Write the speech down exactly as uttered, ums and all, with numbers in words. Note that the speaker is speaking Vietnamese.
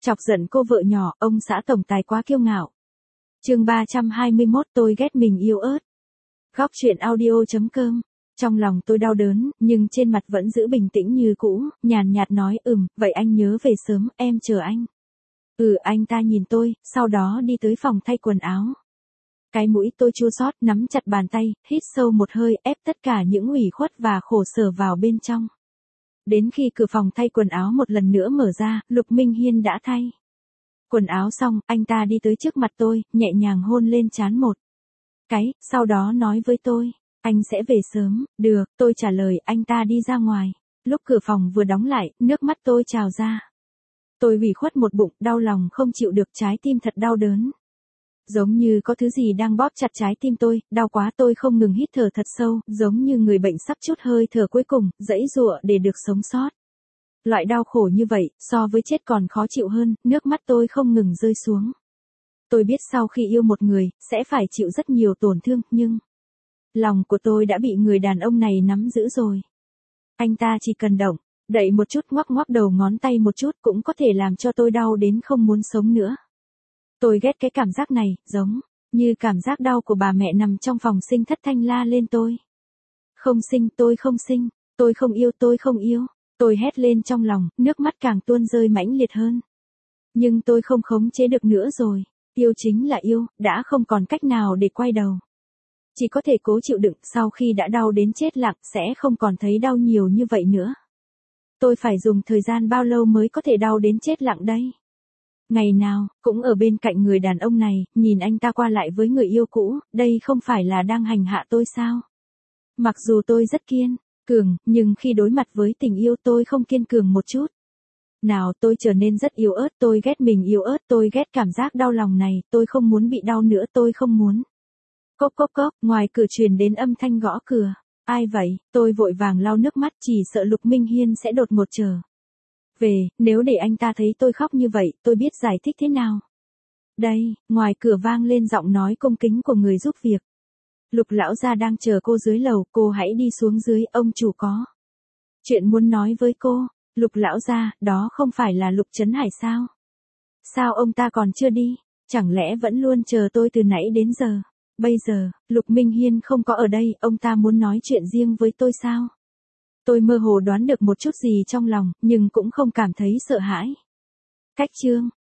Chọc giận cô vợ nhỏ, ông xã tổng tài quá kiêu ngạo. Chương ba trăm hai mươi mốt tôi ghét mình yếu ớt. Góc truyện audio chấm com. Trong lòng tôi đau đớn, nhưng trên mặt vẫn giữ bình tĩnh như cũ, nhàn nhạt nói ừm, vậy anh nhớ về sớm, em chờ anh. Ừ, anh ta nhìn tôi, sau đó đi tới phòng thay quần áo. Cái mũi tôi chua xót, nắm chặt bàn tay, hít sâu một hơi, ép tất cả những ủy khuất và khổ sở vào bên trong. Đến khi cửa phòng thay quần áo một lần nữa mở ra, Lục Minh Hiên đã thay quần áo xong, anh ta đi tới trước mặt tôi, nhẹ nhàng hôn lên trán một cái, sau đó nói với tôi, anh sẽ về sớm. Được, tôi trả lời. Anh ta đi ra ngoài. Lúc cửa phòng vừa đóng lại, nước mắt tôi trào ra. Tôi ủy khuất một bụng, đau lòng không chịu được, trái tim thật đau đớn. Giống như có thứ gì đang bóp chặt trái tim tôi, đau quá tôi không ngừng hít thở thật sâu, giống như người bệnh sắp trút hơi thở cuối cùng, giãy giụa để được sống sót. Loại đau khổ như vậy, so với chết còn khó chịu hơn, nước mắt tôi không ngừng rơi xuống. Tôi biết sau khi yêu một người, sẽ phải chịu rất nhiều tổn thương, nhưng lòng của tôi đã bị người đàn ông này nắm giữ rồi. Anh ta chỉ cần động, đậy một chút, ngoắc ngoắc đầu ngón tay một chút cũng có thể làm cho tôi đau đến không muốn sống nữa. Tôi ghét cái cảm giác này, giống như cảm giác đau của bà mẹ nằm trong phòng sinh thất thanh la lên tôi. Không sinh, tôi không sinh, tôi không yêu, tôi không yêu. Tôi hét lên trong lòng, nước mắt càng tuôn rơi mãnh liệt hơn. Nhưng tôi không khống chế được nữa rồi. Yêu chính là yêu, đã không còn cách nào để quay đầu. Chỉ có thể cố chịu đựng, sau khi đã đau đến chết lặng, sẽ không còn thấy đau nhiều như vậy nữa. Tôi phải dùng thời gian bao lâu mới có thể đau đến chết lặng đây? Ngày nào, cũng ở bên cạnh người đàn ông này, nhìn anh ta qua lại với người yêu cũ, đây không phải là đang hành hạ tôi sao? Mặc dù tôi rất kiên cường, nhưng khi đối mặt với tình yêu tôi không kiên cường một chút. Nào, tôi trở nên rất yếu ớt, tôi ghét mình yếu ớt, tôi ghét cảm giác đau lòng này, tôi không muốn bị đau nữa, tôi không muốn. Cốc cốc cốc, ngoài cửa truyền đến âm thanh gõ cửa. Ai vậy? Tôi vội vàng lau nước mắt, chỉ sợ Lục Minh Hiên sẽ đột ngột trở về, nếu để anh ta thấy tôi khóc như vậy, tôi biết giải thích thế nào. Đây, ngoài cửa vang lên giọng nói cung kính của người giúp việc. Lục lão gia đang chờ cô dưới lầu, cô hãy đi xuống dưới, ông chủ có chuyện muốn nói với cô. Lục lão gia, đó không phải là Lục Trấn Hải sao? Sao ông ta còn chưa đi? Chẳng lẽ vẫn luôn chờ tôi từ nãy đến giờ? Bây giờ, Lục Minh Hiên không có ở đây, ông ta muốn nói chuyện riêng với tôi sao? Tôi mơ hồ đoán được một chút gì trong lòng, nhưng cũng không cảm thấy sợ hãi. Cách chương